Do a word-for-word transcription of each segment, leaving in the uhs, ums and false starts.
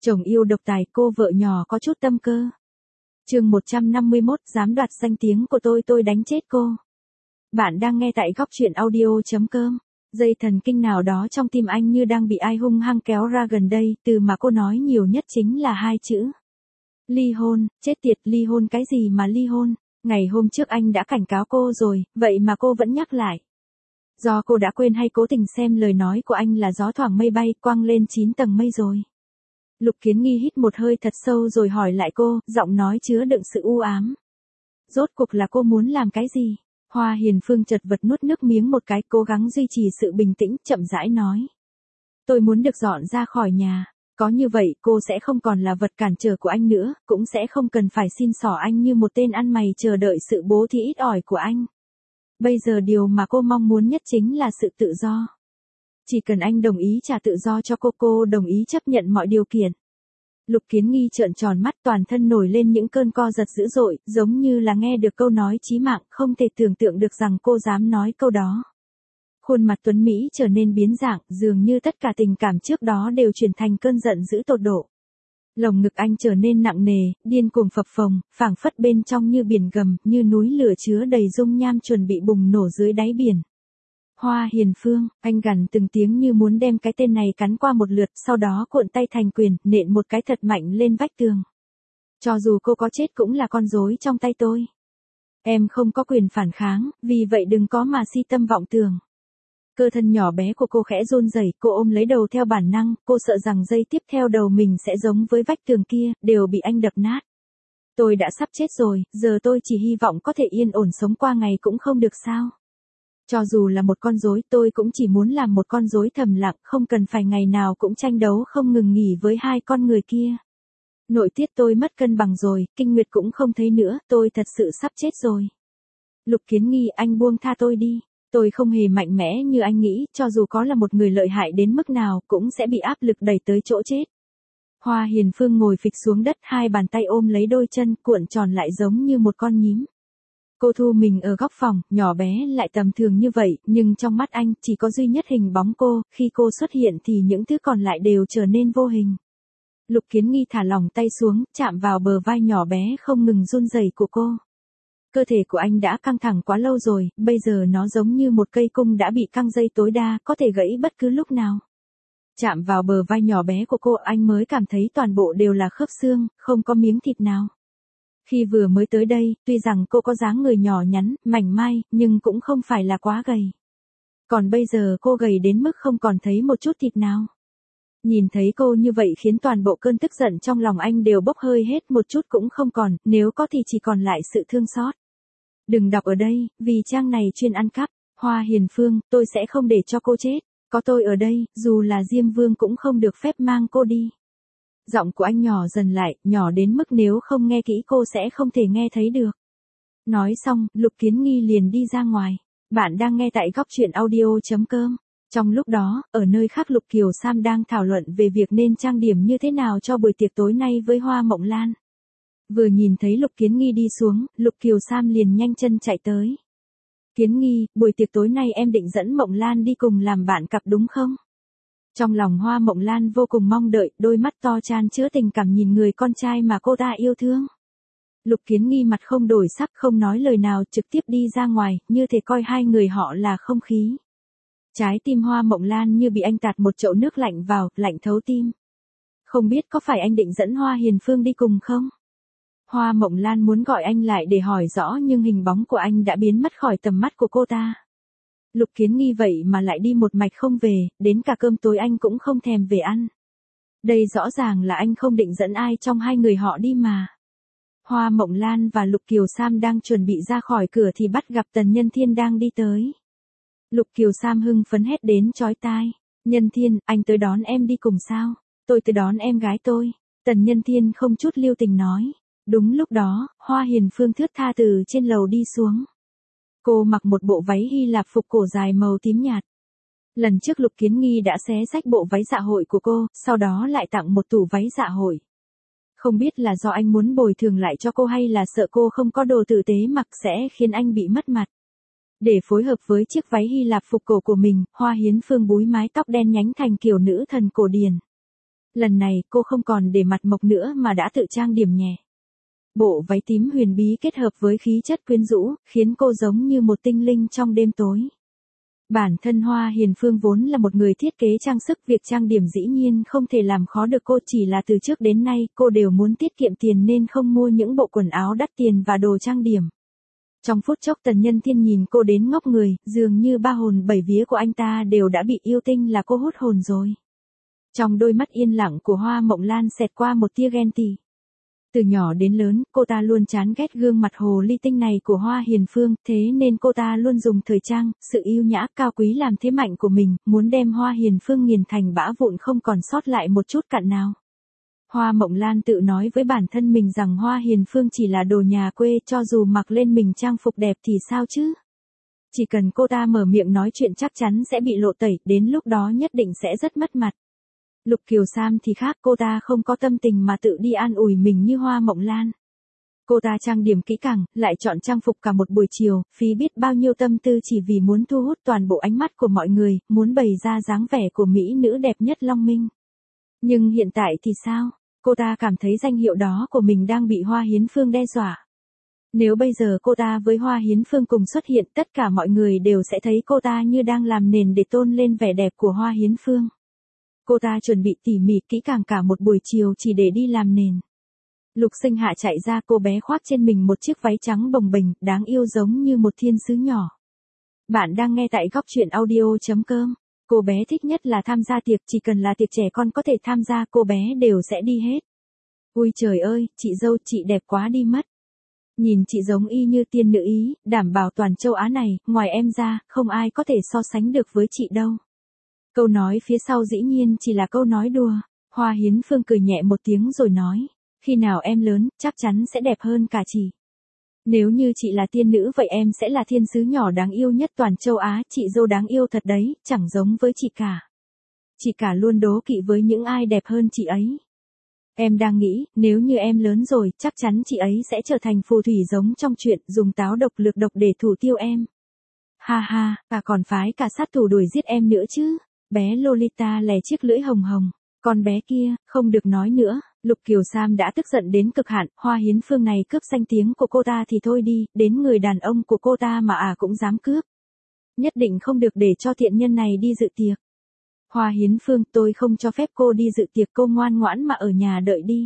Chồng yêu độc tài, cô vợ nhỏ có chút tâm cơ. Chương một trăm năm mươi mốt, dám đoạt danh tiếng của tôi tôi đánh chết cô. Bạn đang nghe tại góc truyện audio chấm com. Dây thần kinh nào đó trong tim anh như đang bị ai hung hăng kéo ra gần đây, từ mà cô nói nhiều nhất chính là hai chữ. Ly hôn, chết tiệt, ly hôn cái gì mà ly hôn, ngày hôm trước anh đã cảnh cáo cô rồi, vậy mà cô vẫn nhắc lại. Do cô đã quên hay cố tình xem lời nói của anh là gió thoảng mây bay, quăng lên chín tầng mây rồi. Lục Kiến Nghi hít một hơi thật sâu rồi hỏi lại cô, giọng nói chứa đựng sự u ám. Rốt cuộc là cô muốn làm cái gì? Hoa Hiền Phương chật vật nuốt nước miếng một cái, cố gắng duy trì sự bình tĩnh, chậm rãi nói. Tôi muốn được dọn ra khỏi nhà, có như vậy cô sẽ không còn là vật cản trở của anh nữa, cũng sẽ không cần phải xin xỏ anh như một tên ăn mày chờ đợi sự bố thí ít ỏi của anh. Bây giờ điều mà cô mong muốn nhất chính là sự tự do. Chỉ cần anh đồng ý trả tự do cho cô, cô đồng ý chấp nhận mọi điều kiện. Lục Kiến Nghi trợn tròn mắt, toàn thân nổi lên những cơn co giật dữ dội, giống như là nghe được câu nói chí mạng, không thể tưởng tượng được rằng cô dám nói câu đó. Khuôn mặt tuấn Mỹ trở nên biến dạng, dường như tất cả tình cảm trước đó đều chuyển thành cơn giận dữ tột độ. Lồng ngực anh trở nên nặng nề, điên cuồng phập phồng, phảng phất bên trong như biển gầm, như núi lửa chứa đầy dung nham chuẩn bị bùng nổ dưới đáy biển. Hoa Hiền Phương, anh gằn từng tiếng như muốn đem cái tên này cắn qua một lượt, sau đó cuộn tay thành quyền, nện một cái thật mạnh lên vách tường. Cho dù cô có chết cũng là con rối trong tay tôi. Em không có quyền phản kháng, vì vậy đừng có mà si tâm vọng tưởng. Cơ thân nhỏ bé của cô khẽ run rẩy, cô ôm lấy đầu theo bản năng, cô sợ rằng giây tiếp theo đầu mình sẽ giống với vách tường kia, đều bị anh đập nát. Tôi đã sắp chết rồi, giờ tôi chỉ hy vọng có thể yên ổn sống qua ngày cũng không được sao? Cho dù là một con rối, tôi cũng chỉ muốn làm một con rối thầm lặng, không cần phải ngày nào cũng tranh đấu không ngừng nghỉ với hai con người kia. Nội tiết tôi mất cân bằng rồi, kinh nguyệt cũng không thấy nữa, tôi thật sự sắp chết rồi. Lục Kiến Nghi, anh buông tha tôi đi. Tôi không hề mạnh mẽ như anh nghĩ, cho dù có là một người lợi hại đến mức nào, cũng sẽ bị áp lực đẩy tới chỗ chết. Hoa Hiền Phương ngồi phịch xuống đất, hai bàn tay ôm lấy đôi chân, cuộn tròn lại giống như một con nhím. Cô thu mình ở góc phòng, nhỏ bé lại tầm thường như vậy, nhưng trong mắt anh, chỉ có duy nhất hình bóng cô, khi cô xuất hiện thì những thứ còn lại đều trở nên vô hình. Lục Kiến Nghi thả lỏng tay xuống, chạm vào bờ vai nhỏ bé không ngừng run rẩy của cô. Cơ thể của anh đã căng thẳng quá lâu rồi, bây giờ nó giống như một cây cung đã bị căng dây tối đa, có thể gãy bất cứ lúc nào. Chạm vào bờ vai nhỏ bé của cô, anh mới cảm thấy toàn bộ đều là khớp xương, không có miếng thịt nào. Khi vừa mới tới đây, tuy rằng cô có dáng người nhỏ nhắn, mảnh mai, nhưng cũng không phải là quá gầy. Còn bây giờ cô gầy đến mức không còn thấy một chút thịt nào. Nhìn thấy cô như vậy khiến toàn bộ cơn tức giận trong lòng anh đều bốc hơi hết, một chút cũng không còn, nếu có thì chỉ còn lại sự thương xót. Đừng đọc ở đây, vì trang này chuyên ăn cắp. Hoa Hiền Phương, tôi sẽ không để cho cô chết. Có tôi ở đây, dù là Diêm Vương cũng không được phép mang cô đi. Giọng của anh nhỏ dần lại, nhỏ đến mức nếu không nghe kỹ cô sẽ không thể nghe thấy được. Nói xong, Lục Kiến Nghi liền đi ra ngoài. Bạn đang nghe tại góc truyện audio chấm com. Trong lúc đó, ở nơi khác Lục Kiều Sam đang thảo luận về việc nên trang điểm như thế nào cho buổi tiệc tối nay với Hoa Mộng Lan. Vừa nhìn thấy Lục Kiến Nghi đi xuống, Lục Kiều Sam liền nhanh chân chạy tới. Kiến Nghi, buổi tiệc tối nay em định dẫn Mộng Lan đi cùng làm bạn cặp đúng không? Trong lòng Hoa Mộng Lan vô cùng mong đợi, đôi mắt to chan chứa tình cảm nhìn người con trai mà cô ta yêu thương. Lục Kiến Nghi mặt không đổi sắc, không nói lời nào, trực tiếp đi ra ngoài, như thể coi hai người họ là không khí. Trái tim Hoa Mộng Lan như bị anh tạt một chậu nước lạnh vào, lạnh thấu tim. Không biết có phải anh định dẫn Hoa Hiền Phương đi cùng không? Hoa Mộng Lan muốn gọi anh lại để hỏi rõ nhưng hình bóng của anh đã biến mất khỏi tầm mắt của cô ta. Lục Kiến Nghi vậy mà lại đi một mạch không về, đến cả cơm tối anh cũng không thèm về ăn. Đây rõ ràng là anh không định dẫn ai trong hai người họ đi mà. Hoa Mộng Lan và Lục Kiều Sam đang chuẩn bị ra khỏi cửa thì bắt gặp Tần Nhân Thiên đang đi tới. Lục Kiều Sam hưng phấn hét đến chói tai. Nhân Thiên, anh tới đón em đi cùng sao? Tôi tới đón em gái tôi. Tần Nhân Thiên không chút lưu tình nói. Đúng lúc đó, Hoa Hiền Phương thướt tha từ trên lầu đi xuống. Cô mặc một bộ váy Hy Lạp phục cổ dài màu tím nhạt. Lần trước Lục Kiến Nghi đã xé rách bộ váy dạ hội của cô, sau đó lại tặng một tủ váy dạ hội. Không biết là do anh muốn bồi thường lại cho cô hay là sợ cô không có đồ tử tế mặc sẽ khiến anh bị mất mặt. Để phối hợp với chiếc váy Hy Lạp phục cổ của mình, Hoa Hiến Phương búi mái tóc đen nhánh thành kiểu nữ thần cổ điển. Lần này cô không còn để mặt mộc nữa mà đã tự trang điểm nhẹ. Bộ váy tím huyền bí kết hợp với khí chất quyến rũ, khiến cô giống như một tinh linh trong đêm tối. Bản thân Hoa Hiền Phương vốn là một người thiết kế trang sức, việc trang điểm dĩ nhiên không thể làm khó được cô, chỉ là từ trước đến nay cô đều muốn tiết kiệm tiền nên không mua những bộ quần áo đắt tiền và đồ trang điểm. Trong phút chốc Tần Nhân Thiên nhìn cô đến ngốc người, dường như ba hồn bảy vía của anh ta đều đã bị yêu tinh là cô hút hồn rồi. Trong đôi mắt yên lặng của Hoa Mộng Lan xẹt qua một tia ghen tị. Từ nhỏ đến lớn, cô ta luôn chán ghét gương mặt hồ ly tinh này của Hoa Hiền Phương, thế nên cô ta luôn dùng thời trang, sự yêu nhã cao quý làm thế mạnh của mình, muốn đem Hoa Hiền Phương nghiền thành bã vụn không còn sót lại một chút cặn nào. Hoa Mộng Lan tự nói với bản thân mình rằng Hoa Hiền Phương chỉ là đồ nhà quê, cho dù mặc lên mình trang phục đẹp thì sao chứ? Chỉ cần cô ta mở miệng nói chuyện chắc chắn sẽ bị lộ tẩy, đến lúc đó nhất định sẽ rất mất mặt. Lục Kiều Sam thì khác, cô ta không có tâm tình mà tự đi an ủi mình như Hoa Mộng Lan. Cô ta trang điểm kỹ càng, lại chọn trang phục cả một buổi chiều, phí biết bao nhiêu tâm tư chỉ vì muốn thu hút toàn bộ ánh mắt của mọi người, muốn bày ra dáng vẻ của mỹ nữ đẹp nhất Long Minh. Nhưng hiện tại thì sao? Cô ta cảm thấy danh hiệu đó của mình đang bị Hoa Hiến Phương đe dọa. Nếu bây giờ cô ta với Hoa Hiến Phương cùng xuất hiện, tất cả mọi người đều sẽ thấy cô ta như đang làm nền để tôn lên vẻ đẹp của Hoa Hiến Phương. Cô ta chuẩn bị tỉ mỉ kỹ càng cả một buổi chiều chỉ để đi làm nền. Lục Sinh Hạ chạy ra, cô bé khoác trên mình một chiếc váy trắng bồng bềnh, đáng yêu giống như một thiên sứ nhỏ. Bạn đang nghe tại góc truyện audio chấm com. Cô bé thích nhất là tham gia tiệc, chỉ cần là tiệc trẻ con có thể tham gia cô bé đều sẽ đi hết. Ui trời ơi, chị dâu chị đẹp quá đi mất. Nhìn chị giống y như tiên nữ Ý, đảm bảo toàn châu Á này, ngoài em ra, không ai có thể so sánh được với chị đâu. Câu nói phía sau dĩ nhiên chỉ là câu nói đùa. Hoa Hiến Phương cười nhẹ một tiếng rồi nói, khi nào em lớn, chắc chắn sẽ đẹp hơn cả chị. Nếu như chị là tiên nữ vậy em sẽ là thiên sứ nhỏ đáng yêu nhất toàn châu Á, chị dâu đáng yêu thật đấy, chẳng giống với chị cả. Chị cả luôn đố kỵ với những ai đẹp hơn chị ấy. Em đang nghĩ, nếu như em lớn rồi, chắc chắn chị ấy sẽ trở thành phù thủy giống trong chuyện, dùng táo độc lực độc để thủ tiêu em. Ha ha, cả còn phái cả sát thủ đuổi giết em nữa chứ. Bé Lolita lè chiếc lưỡi hồng hồng. Con bé kia, không được nói nữa. Lục Kiều Sam đã tức giận đến cực hạn, Hoa Hiến Phương này cướp danh tiếng của cô ta thì thôi đi, đến người đàn ông của cô ta mà à cũng dám cướp. Nhất định không được để cho thiện nhân này đi dự tiệc. Hoa Hiến Phương, tôi không cho phép cô đi dự tiệc, cô ngoan ngoãn mà ở nhà đợi đi.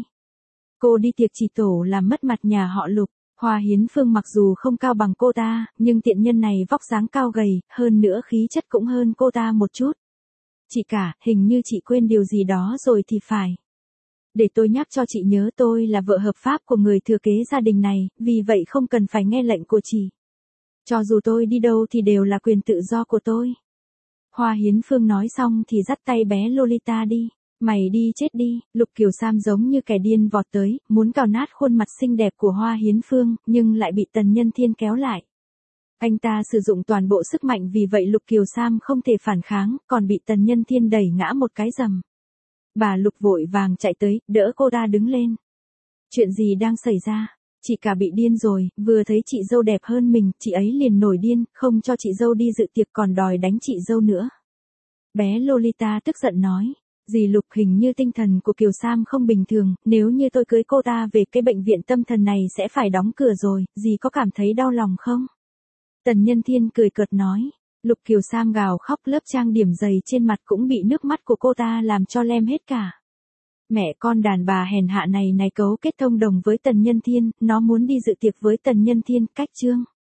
Cô đi tiệc chỉ tổ làm mất mặt nhà họ Lục. Hoa Hiến Phương mặc dù không cao bằng cô ta, nhưng tiện nhân này vóc dáng cao gầy, hơn nữa khí chất cũng hơn cô ta một chút. Chị cả, hình như chị quên điều gì đó rồi thì phải. Để tôi nhắc cho chị nhớ, tôi là vợ hợp pháp của người thừa kế gia đình này, vì vậy không cần phải nghe lệnh của chị. Cho dù tôi đi đâu thì đều là quyền tự do của tôi. Hoa Hiến Phương nói xong thì dắt tay bé Lolita đi. Mày đi chết đi. Lục Kiều Sam giống như kẻ điên vọt tới, muốn cào nát khuôn mặt xinh đẹp của Hoa Hiến Phương, nhưng lại bị Tần Nhân Thiên kéo lại. Anh ta sử dụng toàn bộ sức mạnh, vì vậy Lục Kiều Sam không thể phản kháng, còn bị Tần Nhân Thiên đẩy ngã một cái rầm. Bà Lục vội vàng chạy tới, đỡ cô ta đứng lên. Chuyện gì đang xảy ra? Chị cả bị điên rồi, vừa thấy chị dâu đẹp hơn mình, chị ấy liền nổi điên, không cho chị dâu đi dự tiệc còn đòi đánh chị dâu nữa. Bé Lolita tức giận nói, dì Lục, hình như tinh thần của Kiều Sam không bình thường, nếu như tôi cưới cô ta về cái bệnh viện tâm thần này sẽ phải đóng cửa rồi, dì có cảm thấy đau lòng không? Tần Nhân Thiên cười cợt nói. Lục Kiều Sam gào khóc, lớp trang điểm dày trên mặt cũng bị nước mắt của cô ta làm cho lem hết cả. Mẹ con đàn bà hèn hạ này này cấu kết thông đồng với Tần Nhân Thiên, nó muốn đi dự tiệc với Tần Nhân Thiên, cách chương.